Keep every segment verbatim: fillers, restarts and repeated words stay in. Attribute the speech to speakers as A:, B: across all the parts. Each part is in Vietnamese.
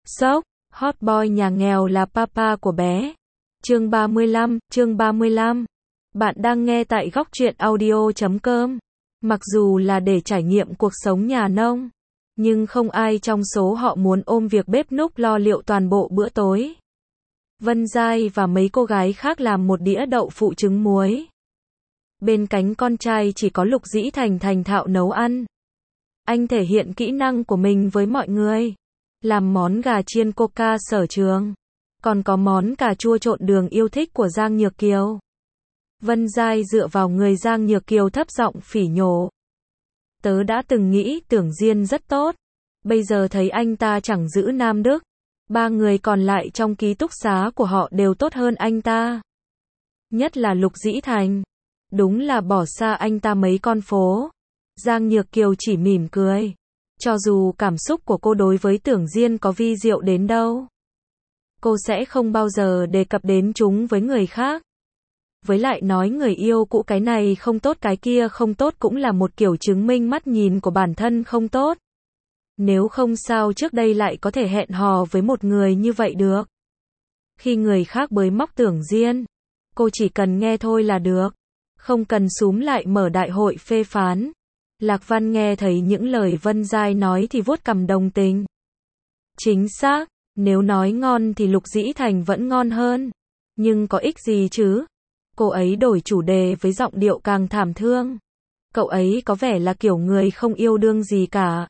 A: Sốc, hot boy nhà nghèo là papa của bé. Chương ba mươi lăm, chương ba mươi lăm. Bạn đang nghe tại góc truyện audio chấm com. Mặc dù là để trải nghiệm cuộc sống nhà nông, nhưng không ai trong số họ muốn ôm việc bếp núc lo liệu toàn bộ bữa tối. Vân Giai và mấy cô gái khác làm một đĩa đậu phụ trứng muối. Bên cánh con trai chỉ có Lục Dĩ Thành thành thạo nấu ăn. Anh thể hiện kỹ năng của mình với mọi người. Làm món gà chiên coca sở trường. Còn có món cà chua trộn đường yêu thích của Giang Nhược Kiều. Vân Giai dựa vào người Giang Nhược Kiều thấp giọng phỉ nhổ. Tớ đã từng nghĩ Tưởng Diên rất tốt. Bây giờ thấy anh ta chẳng giữ Nam Đức. Ba người còn lại trong ký túc xá của họ đều tốt hơn anh ta. Nhất là Lục Dĩ Thành. Đúng là bỏ xa anh ta mấy con phố. Giang Nhược Kiều chỉ mỉm cười. Cho dù cảm xúc của cô đối với Tưởng Diên có vi diệu đến đâu, cô sẽ không bao giờ đề cập đến chúng với người khác. Với lại nói người yêu cũ cái này không tốt cái kia không tốt cũng là một kiểu chứng minh mắt nhìn của bản thân không tốt. Nếu không sao trước đây lại có thể hẹn hò với một người như vậy được. Khi người khác bới móc Tưởng Diên, cô chỉ cần nghe thôi là được. Không cần xúm lại mở đại hội phê phán. Lạc Văn nghe thấy những lời Vân Giai nói thì vuốt cằm đồng tình. Chính xác, nếu nói ngon thì Lục Dĩ Thành vẫn ngon hơn. Nhưng có ích gì chứ? Cô ấy đổi chủ đề với giọng điệu càng thảm thương. Cậu ấy có vẻ là kiểu người không yêu đương gì cả.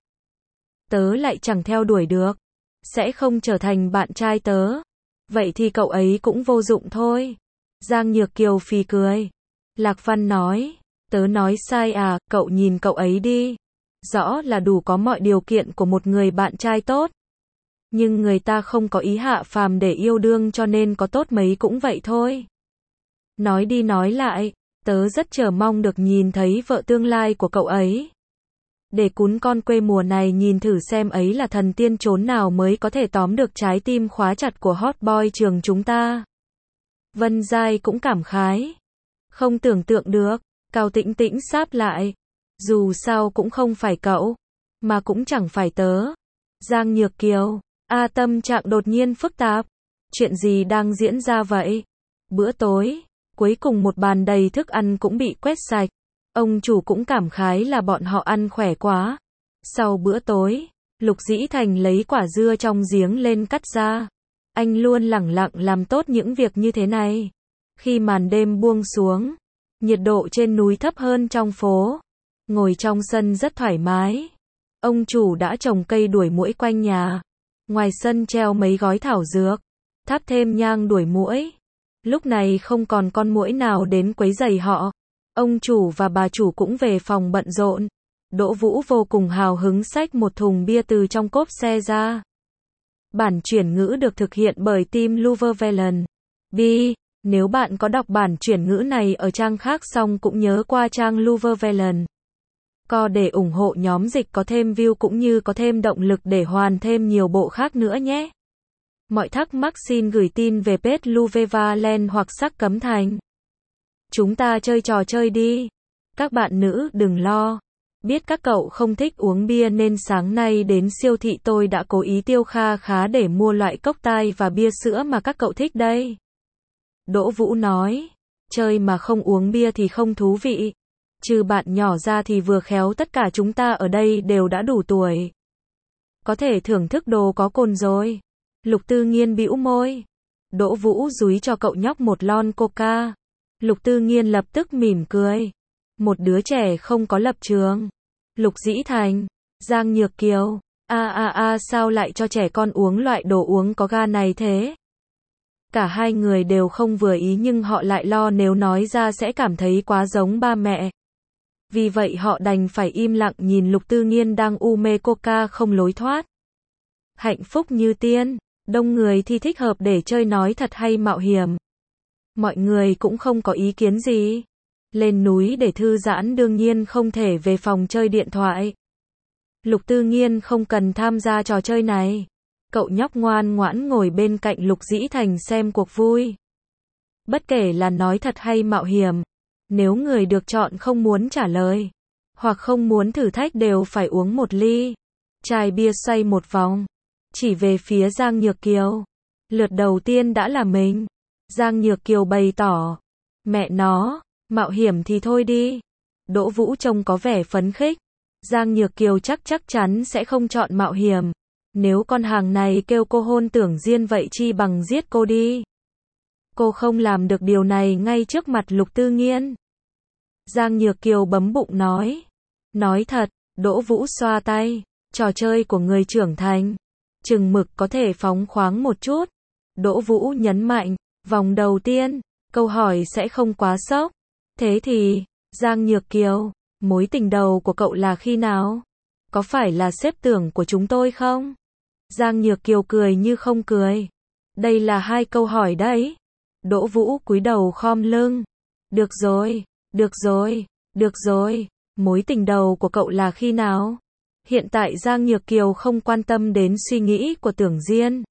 A: Tớ lại chẳng theo đuổi được. Sẽ không trở thành bạn trai tớ. Vậy thì cậu ấy cũng vô dụng thôi. Giang Nhược Kiều phì cười. Lạc Văn nói. Tớ nói sai à, cậu nhìn cậu ấy đi. Rõ là đủ có mọi điều kiện của một người bạn trai tốt. Nhưng người ta không có ý hạ phàm để yêu đương cho nên có tốt mấy cũng vậy thôi. Nói đi nói lại, tớ rất chờ mong được nhìn thấy vợ tương lai của cậu ấy. Để cún con quê mùa này nhìn thử xem ấy là thần tiên trốn nào mới có thể tóm được trái tim khóa chặt của hot boy trường chúng ta. Vân Giai cũng cảm khái. Không tưởng tượng được. Cao Tĩnh Tĩnh sáp lại. Dù sao cũng không phải cậu, mà cũng chẳng phải tớ. Giang Nhược Kiều. A tâm trạng đột nhiên phức tạp. Chuyện gì đang diễn ra vậy? Bữa tối, cuối cùng một bàn đầy thức ăn cũng bị quét sạch. Ông chủ cũng cảm khái là bọn họ ăn khỏe quá. Sau bữa tối, Lục Dĩ Thành lấy quả dưa trong giếng lên cắt ra. Anh luôn lẳng lặng làm tốt những việc như thế này. Khi màn đêm buông xuống, nhiệt độ trên núi thấp hơn trong phố. Ngồi trong sân rất thoải mái. Ông chủ đã trồng cây đuổi muỗi quanh nhà. Ngoài sân treo mấy gói thảo dược. Thắp thêm nhang đuổi muỗi. Lúc này không còn con muỗi nào đến quấy rầy họ. Ông chủ và bà chủ cũng về phòng bận rộn. Đỗ Vũ vô cùng hào hứng xách một thùng bia từ trong cốp xe ra. Bản chuyển ngữ được thực hiện bởi team Luvervelen. Bi. Nếu bạn có đọc bản chuyển ngữ này ở trang khác xong cũng nhớ qua trang Luvervelen. Co để ủng hộ nhóm dịch có thêm view cũng như có thêm động lực để hoàn thêm nhiều bộ khác nữa nhé. Mọi thắc mắc xin gửi tin về page Luvervelen hoặc Sắc Cấm Thành. Chúng ta chơi trò chơi đi. Các bạn nữ đừng lo. Biết các cậu không thích uống bia nên sáng nay đến siêu thị tôi đã cố ý tiêu kha khá để mua loại cốc tai và bia sữa mà các cậu thích đây. Đỗ Vũ nói, chơi mà không uống bia thì không thú vị. Trừ bạn nhỏ ra thì vừa khéo tất cả chúng ta ở đây đều đã đủ tuổi. Có thể thưởng thức đồ có cồn rồi. Lục Tư Nghiên bĩu môi. Đỗ Vũ dúi cho cậu nhóc một lon coca. Lục Tư Nghiên lập tức mỉm cười. Một đứa trẻ không có lập trường. Lục Dĩ Thành, Giang Nhược Kiều, a a a sao lại cho trẻ con uống loại đồ uống có ga này thế? Cả hai người đều không vừa ý nhưng họ lại lo nếu nói ra sẽ cảm thấy quá giống ba mẹ. Vì vậy họ đành phải im lặng nhìn Lục Tư Nghiên đang u mê coca không lối thoát. Hạnh phúc như tiên, đông người thì thích hợp để chơi nói thật hay mạo hiểm. Mọi người cũng không có ý kiến gì. Lên núi để thư giãn đương nhiên không thể về phòng chơi điện thoại. Lục Tư Nghiên không cần tham gia trò chơi này. Cậu nhóc ngoan ngoãn ngồi bên cạnh Lục Dĩ Thành xem cuộc vui. Bất kể là nói thật hay mạo hiểm, nếu người được chọn không muốn trả lời, hoặc không muốn thử thách đều phải uống một ly. Chai bia xoay một vòng. chỉ về phía Giang Nhược Kiều. Lượt đầu tiên đã là mình. Giang Nhược Kiều bày tỏ. Mẹ nó, mạo hiểm thì thôi đi. Đỗ Vũ trông có vẻ phấn khích. Giang Nhược Kiều chắc chắc chắn sẽ không chọn mạo hiểm. Nếu con hàng này kêu cô hôn Tưởng Diên vậy chi bằng giết cô đi. Cô không làm được điều này ngay trước mặt Lục Tư Nghiên. Giang Nhược Kiều bấm bụng nói. Nói thật, Đỗ Vũ xoa tay. Trò chơi của người trưởng thành. Chừng mực có thể phóng khoáng một chút. Đỗ Vũ nhấn mạnh. Vòng đầu tiên, câu hỏi sẽ không quá sốc. Thế thì, Giang Nhược Kiều, mối tình đầu của cậu là khi nào? Có phải là xếp tưởng của chúng tôi không? Giang Nhược Kiều cười như không cười. Đây là hai câu hỏi đấy. Đỗ Vũ cúi đầu khom lưng. Được rồi, được rồi, được rồi, mối tình đầu của cậu là khi nào? Hiện tại Giang Nhược Kiều không quan tâm đến suy nghĩ của Tưởng Diên.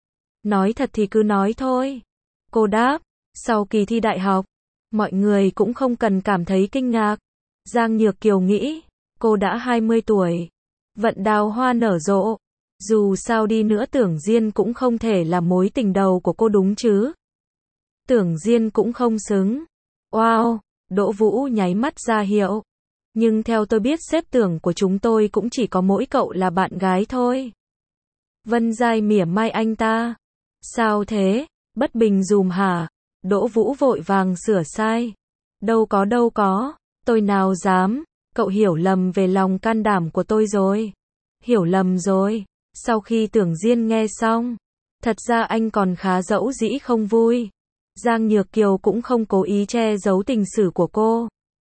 A: Nói thật thì cứ nói thôi. Cô đáp, sau kỳ thi đại học, mọi người cũng không cần cảm thấy kinh ngạc. Giang Nhược Kiều nghĩ, cô đã hai mươi tuổi, vận đào hoa nở rộ. Dù sao đi nữa Tưởng Diên cũng không thể là mối tình đầu của cô đúng chứ. Tưởng Diên cũng không xứng. Wow, Đỗ Vũ nháy mắt ra hiệu. Nhưng theo tôi biết xếp tưởng của chúng tôi cũng chỉ có mỗi cậu là bạn gái thôi. Vân Giai mỉa mai anh ta. Sao thế, bất bình dùm hả? Đỗ Vũ vội vàng sửa sai. Đâu có đâu có, tôi nào dám, cậu hiểu lầm về lòng can đảm của tôi rồi. Hiểu lầm rồi. Sau khi Tưởng Diên nghe xong, thật ra anh còn khá dẫu dĩ không vui. Giang Nhược Kiều cũng không cố ý che giấu tình sử của cô.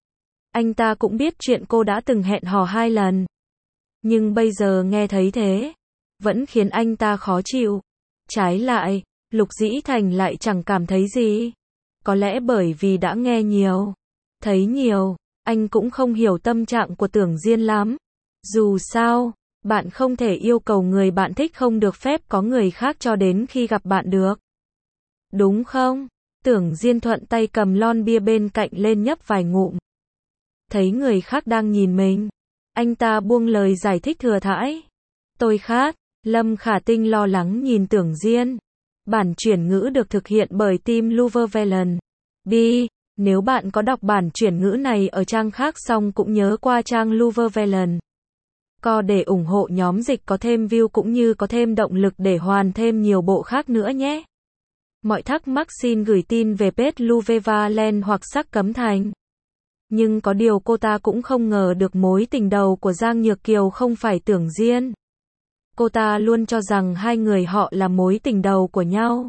A: Anh ta cũng biết chuyện cô đã từng hẹn hò hai lần. Nhưng bây giờ nghe thấy thế, vẫn khiến anh ta khó chịu. Trái lại, Lục Dĩ Thành lại chẳng cảm thấy gì. Có lẽ bởi vì đã nghe nhiều, thấy nhiều, anh cũng không hiểu tâm trạng của Tưởng Diên lắm. Dù sao, bạn không thể yêu cầu người bạn thích không được phép có người khác cho đến khi gặp bạn được. Đúng không? Tưởng Diên thuận tay cầm lon bia bên cạnh lên nhấp vài ngụm. Thấy người khác đang nhìn mình, anh ta buông lời giải thích thừa thãi. Tôi khát. Lâm Khả Tinh lo lắng nhìn Tưởng Diên. Bản chuyển ngữ được thực hiện bởi team Luvervelen. Bi, nếu bạn có đọc bản chuyển ngữ này ở trang khác xong cũng nhớ qua trang Luvervelen. Co để ủng hộ nhóm dịch có thêm view cũng như có thêm động lực để hoàn thêm nhiều bộ khác nữa nhé. Mọi thắc mắc xin gửi tin về page Luvervelen hoặc Sắc Cấm Thành. Nhưng có điều cô ta cũng không ngờ được mối tình đầu của Giang Nhược Kiều không phải Tưởng Diên. Cô ta luôn cho rằng hai người họ là mối tình đầu của nhau.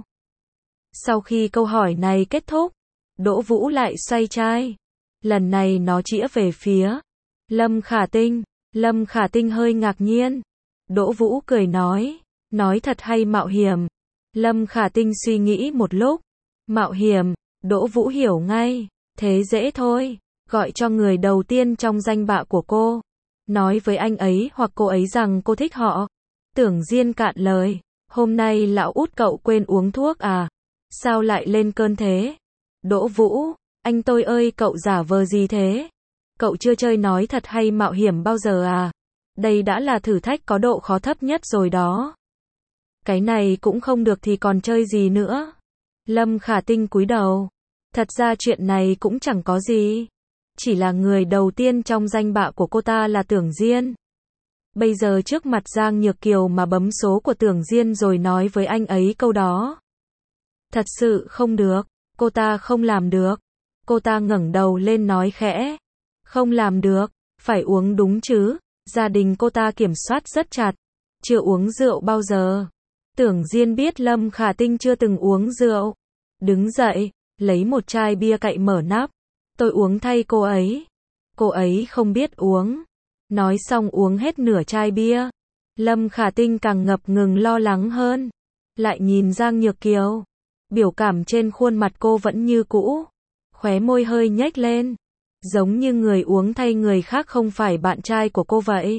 A: Sau khi câu hỏi này kết thúc, Đỗ Vũ lại xoay chai. Lần này nó chĩa về phía Lâm Khả Tinh. Lâm Khả Tinh hơi ngạc nhiên. Đỗ Vũ cười nói, nói thật hay mạo hiểm? Lâm Khả Tinh suy nghĩ một lúc. Mạo hiểm. Đỗ Vũ hiểu ngay. Thế dễ thôi, gọi cho người đầu tiên trong danh bạ của cô. Nói với anh ấy hoặc cô ấy rằng cô thích họ. Tưởng Diên cạn lời. Hôm nay lão út cậu quên uống thuốc à? Sao lại lên cơn thế? Đỗ Vũ, anh tôi ơi cậu giả vờ gì thế? Cậu chưa chơi nói thật hay mạo hiểm bao giờ à? Đây đã là thử thách có độ khó thấp nhất rồi đó. Cái này cũng không được thì còn chơi gì nữa? Lâm Khả Tinh cúi đầu. Thật ra chuyện này cũng chẳng có gì. Chỉ là người đầu tiên trong danh bạ của cô ta là Tưởng Diên. Bây giờ trước mặt Giang Nhược Kiều mà bấm số của Tưởng Diên rồi nói với anh ấy câu đó. Thật sự không được, cô ta không làm được. Cô ta ngẩng đầu lên nói khẽ. Không làm được, phải uống đúng chứ. Gia đình cô ta kiểm soát rất chặt. Chưa uống rượu bao giờ. Tưởng Diên biết Lâm Khả Tinh chưa từng uống rượu. Đứng dậy, lấy một chai bia cậy mở nắp. Tôi uống thay cô ấy. Cô ấy không biết uống. Nói xong uống hết nửa chai bia. Lâm Khả Tinh càng ngập ngừng lo lắng hơn. Lại nhìn Giang Nhược Kiều. Biểu cảm trên khuôn mặt cô vẫn như cũ. Khóe môi hơi nhếch lên. Giống như người uống thay người khác không phải bạn trai của cô vậy.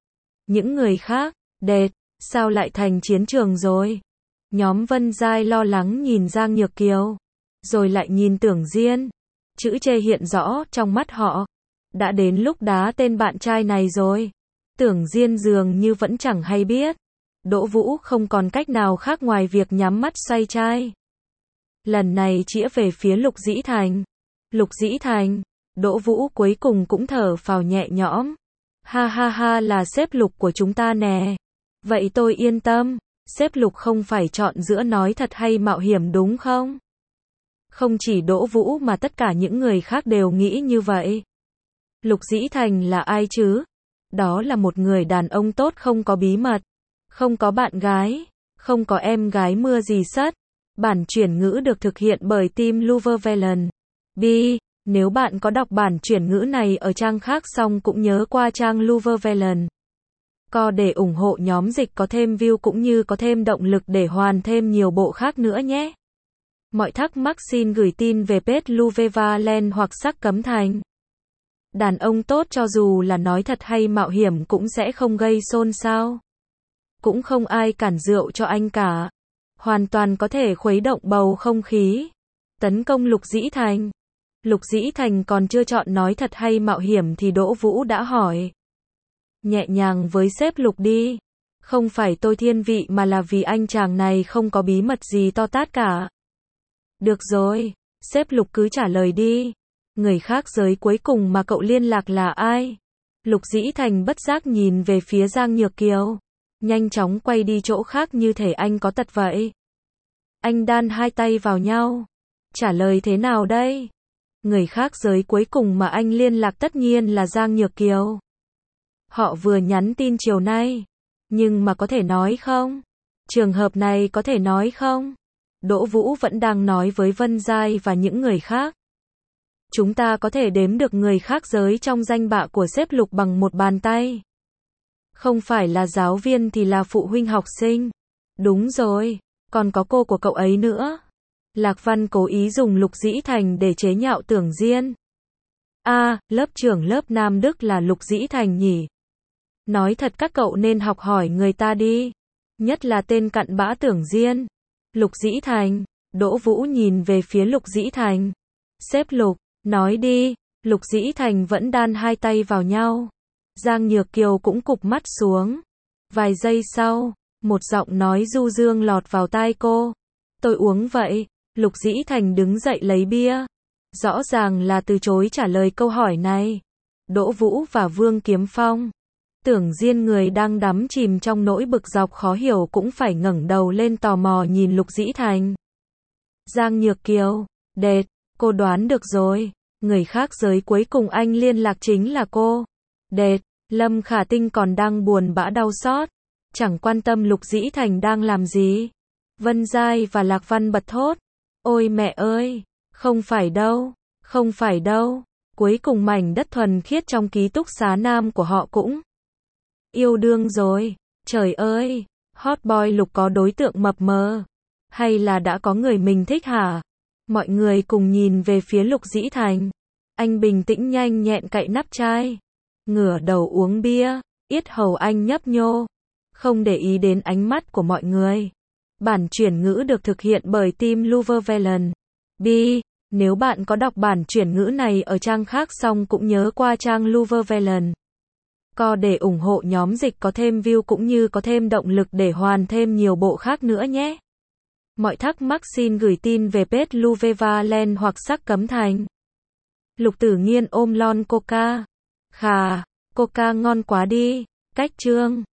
A: Những người khác, đệt, sao lại thành chiến trường rồi? Nhóm Vân Giai lo lắng nhìn Giang Nhược Kiều. Rồi lại nhìn Tưởng Diên. Chữ chê hiện rõ trong mắt họ. Đã đến lúc đá tên bạn trai này rồi. Tưởng Diên dường như vẫn chẳng hay biết. Đỗ Vũ không còn cách nào khác ngoài việc nhắm mắt xoay chai. Lần này chĩa về phía Lục Dĩ Thành. Lục Dĩ Thành, Đỗ Vũ cuối cùng cũng thở phào nhẹ nhõm. Ha ha ha, là sếp Lục của chúng ta nè. Vậy tôi yên tâm, sếp Lục không phải chọn giữa nói thật hay mạo hiểm đúng không? Không chỉ Đỗ Vũ mà tất cả những người khác đều nghĩ như vậy. Lục Dĩ Thành là ai chứ? Đó là một người đàn ông tốt, không có bí mật, không có bạn gái, không có em gái mưa gì sất. Bản chuyển ngữ được thực hiện bởi team Luvervelen. B. Nếu bạn có đọc bản chuyển ngữ này ở trang khác xong cũng nhớ qua trang Luvervelen. Co để ủng hộ nhóm dịch có thêm view cũng như có thêm động lực để hoàn thêm nhiều bộ khác nữa nhé. Mọi thắc mắc xin gửi tin về page Luvervelen hoặc Sắc Cấm Thành. Đàn ông tốt cho dù là nói thật hay mạo hiểm cũng sẽ không gây xôn xao. Cũng không ai cản rượu cho anh cả. Hoàn toàn có thể khuấy động bầu không khí. Tấn công Lục Dĩ Thành. Lục Dĩ Thành còn chưa chọn nói thật hay mạo hiểm thì Đỗ Vũ đã hỏi. Nhẹ nhàng với sếp Lục đi. Không phải tôi thiên vị mà là vì anh chàng này không có bí mật gì to tát cả. Được rồi, sếp Lục cứ trả lời đi. Người khác giới cuối cùng mà cậu liên lạc là ai? Lục Dĩ Thành bất giác nhìn về phía Giang Nhược Kiều. Nhanh chóng quay đi chỗ khác như thể anh có tật vậy. Anh đan hai tay vào nhau. Trả lời thế nào đây? Người khác giới cuối cùng mà anh liên lạc tất nhiên là Giang Nhược Kiều. Họ vừa nhắn tin chiều nay. Nhưng mà có thể nói không? Trường hợp này có thể nói không? Đỗ Vũ vẫn đang nói với Vân Giai và những người khác. Chúng ta có thể đếm được người khác giới trong danh bạ của sếp Lục bằng một bàn tay. Không phải là giáo viên thì là phụ huynh học sinh. Đúng rồi, còn có cô của cậu ấy nữa. Lạc Văn cố ý dùng Lục Dĩ Thành để chế nhạo Tưởng Diên. A, à, lớp trưởng lớp Nam Đức là Lục Dĩ Thành nhỉ? Nói thật các cậu nên học hỏi người ta đi. Nhất là tên cặn bã Tưởng Diên. Lục Dĩ Thành, Đỗ Vũ nhìn về phía Lục Dĩ Thành. Sếp Lục, nói đi. Lục Dĩ Thành vẫn đan hai tay vào nhau. Giang Nhược Kiều cũng cụp mắt xuống. Vài giây sau, một giọng nói du dương lọt vào tai cô. Tôi uống vậy. Lục Dĩ Thành đứng dậy lấy bia. Rõ ràng là từ chối trả lời câu hỏi này. Đỗ Vũ và Vương Kiếm Phong. Tưởng Diên người đang đắm chìm trong nỗi bực dọc khó hiểu cũng phải ngẩng đầu lên tò mò nhìn Lục Dĩ Thành. Giang Nhược Kiều, đệt, cô đoán được rồi. Người khác giới cuối cùng anh liên lạc chính là cô. Đệt, Lâm Khả Tinh còn đang buồn bã đau xót. Chẳng quan tâm Lục Dĩ Thành đang làm gì. Vân Giai và Lạc Văn bật thốt. Ôi mẹ ơi, không phải đâu, không phải đâu. Cuối cùng mảnh đất thuần khiết trong ký túc xá nam của họ cũng yêu đương rồi. Trời ơi, hot boy Lục có đối tượng mập mờ. Hay là đã có người mình thích hả? Mọi người cùng nhìn về phía Lục Dĩ Thành. Anh bình tĩnh nhanh nhẹn cậy nắp chai. Ngửa đầu uống bia, yết hầu anh nhấp nhô. Không để ý đến ánh mắt của mọi người. Bản chuyển ngữ được thực hiện bởi team Luvervelen. B. Nếu bạn có đọc bản chuyển ngữ này ở trang khác xong cũng nhớ qua trang Luvervelen. Co để ủng hộ nhóm dịch có thêm view cũng như có thêm động lực để hoàn thêm nhiều bộ khác nữa nhé. Mọi thắc mắc xin gửi tin về page Luvervelen hoặc Sắc Cấm Thành. Lục Tử Nghiên ôm lon Coca. Khà, Coca ngon quá đi. Cách chương.